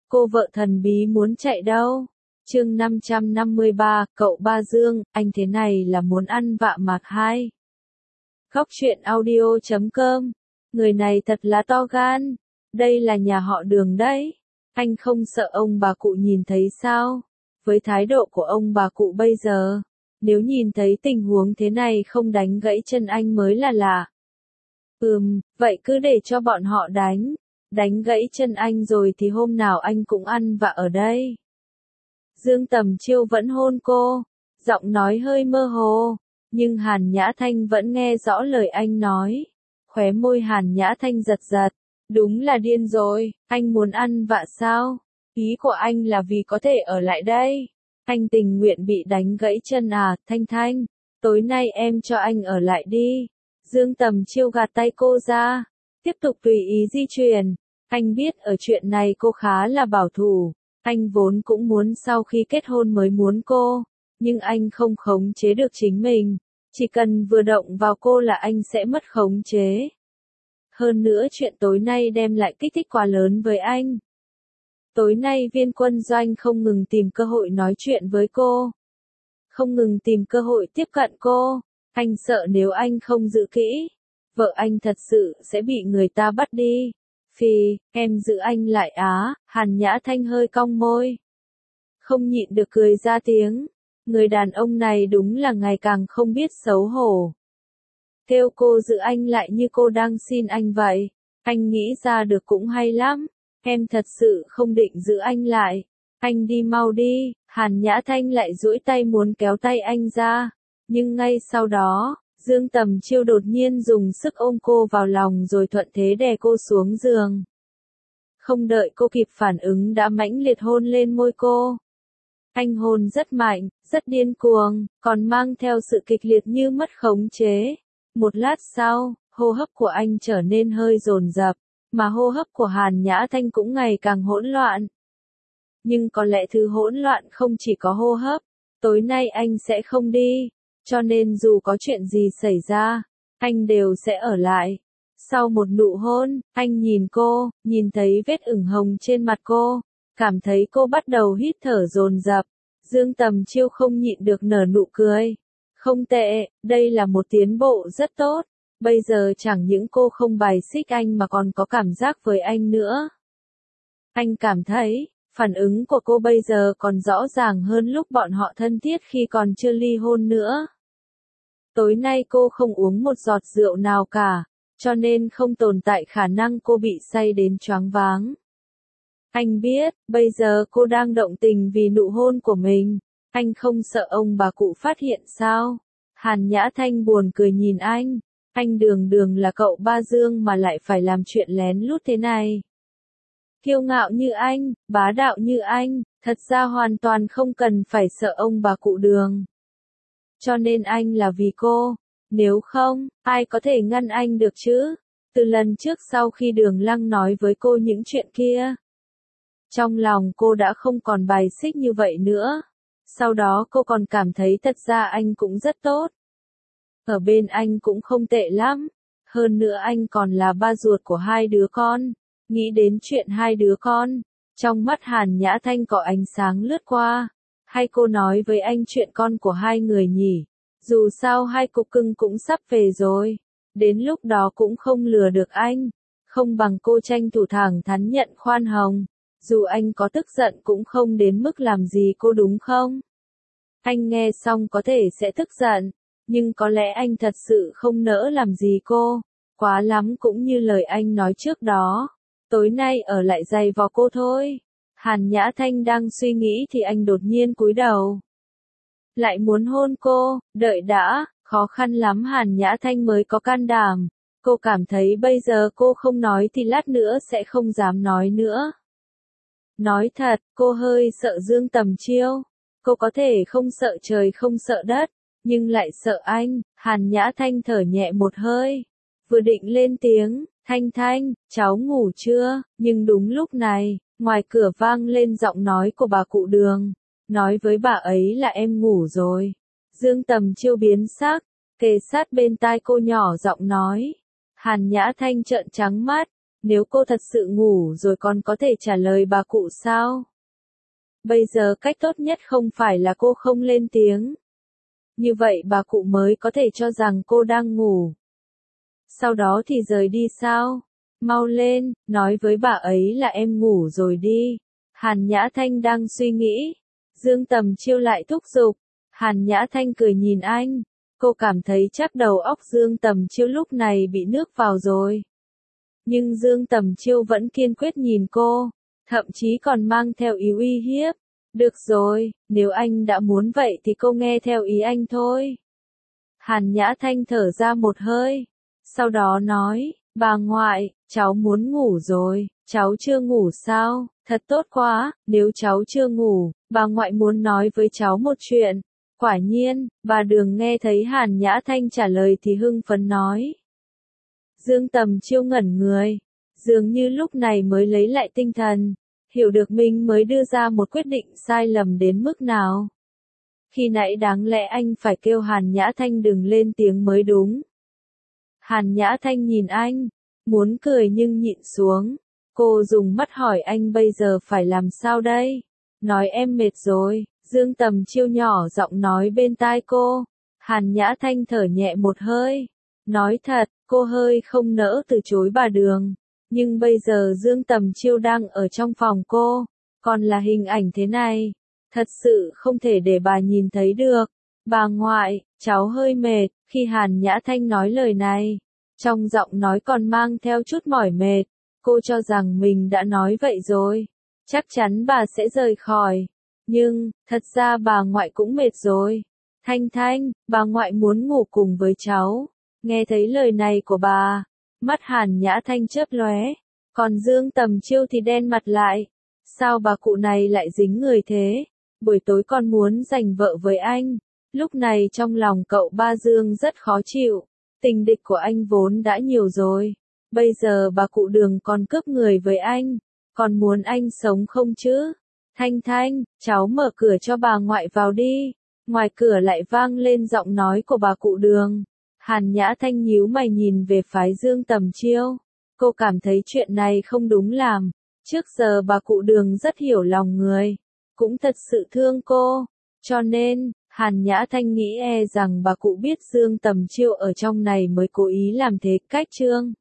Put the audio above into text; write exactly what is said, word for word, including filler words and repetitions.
cô vợ thần bí muốn chạy đâu? Chương năm trăm năm mươi ba, cậu Ba Dương, anh thế này là muốn ăn vạ mặt hai. Góc truyện audio chấm com. Người này thật là to gan. Đây là nhà họ Đường đấy. Anh không sợ ông bà cụ nhìn thấy sao? Với thái độ của ông bà cụ bây giờ, nếu nhìn thấy tình huống thế này không đánh gãy chân anh mới là lạ. Ừm, vậy cứ để cho bọn họ đánh. Đánh gãy chân anh rồi thì hôm nào anh cũng ăn vạ ở đây. Dương Tầm Chiêu vẫn hôn cô, giọng nói hơi mơ hồ, nhưng Hàn Nhã Thanh vẫn nghe rõ lời anh nói. Khóe môi Hàn Nhã Thanh giật giật, đúng là điên rồi, anh muốn ăn vạ sao? Ý của anh là vì có thể ở lại đây. Anh tình nguyện bị đánh gãy chân à, Thanh Thanh, tối nay em cho anh ở lại đi. Dương Tầm Chiêu gạt tay cô ra, tiếp tục tùy ý di chuyển. Anh biết ở chuyện này cô khá là bảo thủ. Anh vốn cũng muốn sau khi kết hôn mới muốn cô, nhưng anh không khống chế được chính mình. Chỉ cần vừa động vào cô là anh sẽ mất khống chế. Hơn nữa chuyện tối nay đem lại kích thích quá lớn với anh. Tối nay Viên Quân Doanh không ngừng tìm cơ hội nói chuyện với cô. Không ngừng tìm cơ hội tiếp cận cô. Anh sợ nếu anh không giữ kỹ, vợ anh thật sự sẽ bị người ta bắt đi. Phì, em giữ anh lại á, Hàn Nhã Thanh hơi cong môi. Không nhịn được cười ra tiếng. Người đàn ông này đúng là ngày càng không biết xấu hổ. Kêu cô giữ anh lại như cô đang xin anh vậy. Anh nghĩ ra được cũng hay lắm. Em thật sự không định giữ anh lại. Anh đi mau đi. Hàn Nhã Thanh lại duỗi tay muốn kéo tay anh ra. Nhưng ngay sau đó, Dương Tầm Chiêu đột nhiên dùng sức ôm cô vào lòng rồi thuận thế đè cô xuống giường. Không đợi cô kịp phản ứng đã mãnh liệt hôn lên môi cô. Anh hôn rất mạnh, rất điên cuồng, còn mang theo sự kịch liệt như mất khống chế. Một lát sau, hô hấp của anh trở nên hơi dồn dập, mà hô hấp của Hàn Nhã Thanh cũng ngày càng hỗn loạn. Nhưng có lẽ thứ hỗn loạn không chỉ có hô hấp. Tối nay anh sẽ không đi. Cho nên dù có chuyện gì xảy ra, anh đều sẽ ở lại. Sau một nụ hôn, anh nhìn cô, nhìn thấy vết ửng hồng trên mặt cô, cảm thấy cô bắt đầu hít thở dồn dập. Dương Tầm Chiêu không nhịn được nở nụ cười. Không tệ, đây là một tiến bộ rất tốt. Bây giờ chẳng những cô không bài xích anh mà còn có cảm giác với anh nữa. Anh cảm thấy, phản ứng của cô bây giờ còn rõ ràng hơn lúc bọn họ thân thiết khi còn chưa ly hôn nữa. Tối nay cô không uống một giọt rượu nào cả, cho nên không tồn tại khả năng cô bị say đến choáng váng. Anh biết, bây giờ cô đang động tình vì nụ hôn của mình. Anh không sợ ông bà cụ phát hiện sao? Hàn Nhã Thanh buồn cười nhìn anh. Anh đường đường là cậu Ba Dương mà lại phải làm chuyện lén lút thế này. Kiêu ngạo như anh, bá đạo như anh, thật ra hoàn toàn không cần phải sợ ông bà cụ Đường. Cho nên anh là vì cô, nếu không, ai có thể ngăn anh được chứ? Từ lần trước sau khi Đường Lăng nói với cô những chuyện kia, trong lòng cô đã không còn bài xích như vậy nữa. Sau đó cô còn cảm thấy thật ra anh cũng rất tốt. Ở bên anh cũng không tệ lắm. Hơn nữa anh còn là ba ruột của hai đứa con. Nghĩ đến chuyện hai đứa con, trong mắt Hàn Nhã Thanh có ánh sáng lướt qua. Hay cô nói với anh chuyện con của hai người nhỉ? Dù sao hai cục cưng cũng sắp về rồi. Đến lúc đó cũng không lừa được anh. Không bằng cô tranh thủ thẳng thắn nhận khoan hồng. Dù anh có tức giận cũng không đến mức làm gì cô đúng không? Anh nghe xong có thể sẽ tức giận. Nhưng có lẽ anh thật sự không nỡ làm gì cô. Quá lắm cũng như lời anh nói trước đó. Tối nay ở lại giày vò cô thôi. Hàn Nhã Thanh đang suy nghĩ thì anh đột nhiên cúi đầu. Lại muốn hôn cô, đợi đã, khó khăn lắm Hàn Nhã Thanh mới có can đảm. Cô cảm thấy bây giờ cô không nói thì lát nữa sẽ không dám nói nữa. Nói thật, cô hơi sợ Dương Tầm Chiêu. Cô có thể không sợ trời không sợ đất, nhưng lại sợ anh. Hàn Nhã Thanh thở nhẹ một hơi. Vừa định lên tiếng, Thanh Thanh, cháu ngủ chưa? Nhưng đúng lúc này, ngoài cửa vang lên giọng nói của bà cụ Đường. Nói với bà ấy là em ngủ rồi. Dương Tầm Chiêu biến sắc, kề sát bên tai cô nhỏ giọng nói. Hàn Nhã Thanh trợn trắng mắt, Nếu cô thật sự ngủ rồi còn có thể trả lời bà cụ sao? Bây giờ cách tốt nhất không phải là cô không lên tiếng. Như vậy bà cụ mới có thể cho rằng cô đang ngủ. Sau đó thì rời đi sao? Mau lên, nói với bà ấy là em ngủ rồi đi. Hàn Nhã Thanh đang suy nghĩ. Dương Tầm Chiêu lại thúc giục. Hàn Nhã Thanh cười nhìn anh. Cô cảm thấy chắc đầu óc Dương Tầm Chiêu lúc này bị nước vào rồi. Nhưng Dương Tầm Chiêu vẫn kiên quyết nhìn cô. Thậm chí còn mang theo ý uy hiếp. Được rồi, nếu anh đã muốn vậy thì cô nghe theo ý anh thôi. Hàn Nhã Thanh thở ra một hơi. Sau đó nói, bà ngoại, cháu muốn ngủ rồi, cháu chưa ngủ sao? Thật tốt quá, nếu cháu chưa ngủ, bà ngoại muốn nói với cháu một chuyện. Quả nhiên, bà Đường nghe thấy Hàn Nhã Thanh trả lời thì hưng phấn nói. Dương Tầm Chiêu ngẩn người, dường như lúc này mới lấy lại tinh thần, hiểu được mình mới đưa ra một quyết định sai lầm đến mức nào. Khi nãy đáng lẽ anh phải kêu Hàn Nhã Thanh đừng lên tiếng mới đúng. Hàn Nhã Thanh nhìn anh, muốn cười nhưng nhịn xuống. Cô dùng mắt hỏi anh bây giờ phải làm sao đây? Nói em mệt rồi, Dương Tầm Chiêu nhỏ giọng nói bên tai cô. Hàn Nhã Thanh thở nhẹ một hơi. Nói thật, cô hơi không nỡ từ chối bà Đường. Nhưng bây giờ Dương Tầm Chiêu đang ở trong phòng cô, còn là hình ảnh thế này. Thật sự không thể để bà nhìn thấy được. Bà ngoại, cháu hơi mệt. Khi Hàn Nhã Thanh nói lời này, trong giọng nói còn mang theo chút mỏi mệt. Cô cho rằng mình đã nói vậy rồi, chắc chắn bà sẽ rời khỏi. Nhưng, thật ra bà ngoại cũng mệt rồi. Thanh Thanh, bà ngoại muốn ngủ cùng với cháu. Nghe thấy lời này của bà, mắt Hàn Nhã Thanh chớp lóe, còn Dương Tầm Chiêu thì đen mặt lại. Sao bà cụ này lại dính người thế? Buổi tối còn muốn giành vợ với anh. Lúc này trong lòng cậu Ba Dương rất khó chịu. Tình địch của anh vốn đã nhiều rồi. Bây giờ bà cụ Đường còn cướp người với anh. Còn muốn anh sống không chứ? Thanh Thanh, cháu mở cửa cho bà ngoại vào đi. Ngoài cửa lại vang lên giọng nói của bà cụ Đường. Hàn Nhã Thanh nhíu mày nhìn về phái Dương Tầm Chiêu. Cô cảm thấy chuyện này không đúng làm. Trước giờ bà cụ Đường rất hiểu lòng người. Cũng thật sự thương cô. Cho nên, Hàn Nhã Thanh nghĩ e rằng bà cụ biết Dương Tầm Chiêu ở trong này mới cố ý làm thế cách trương.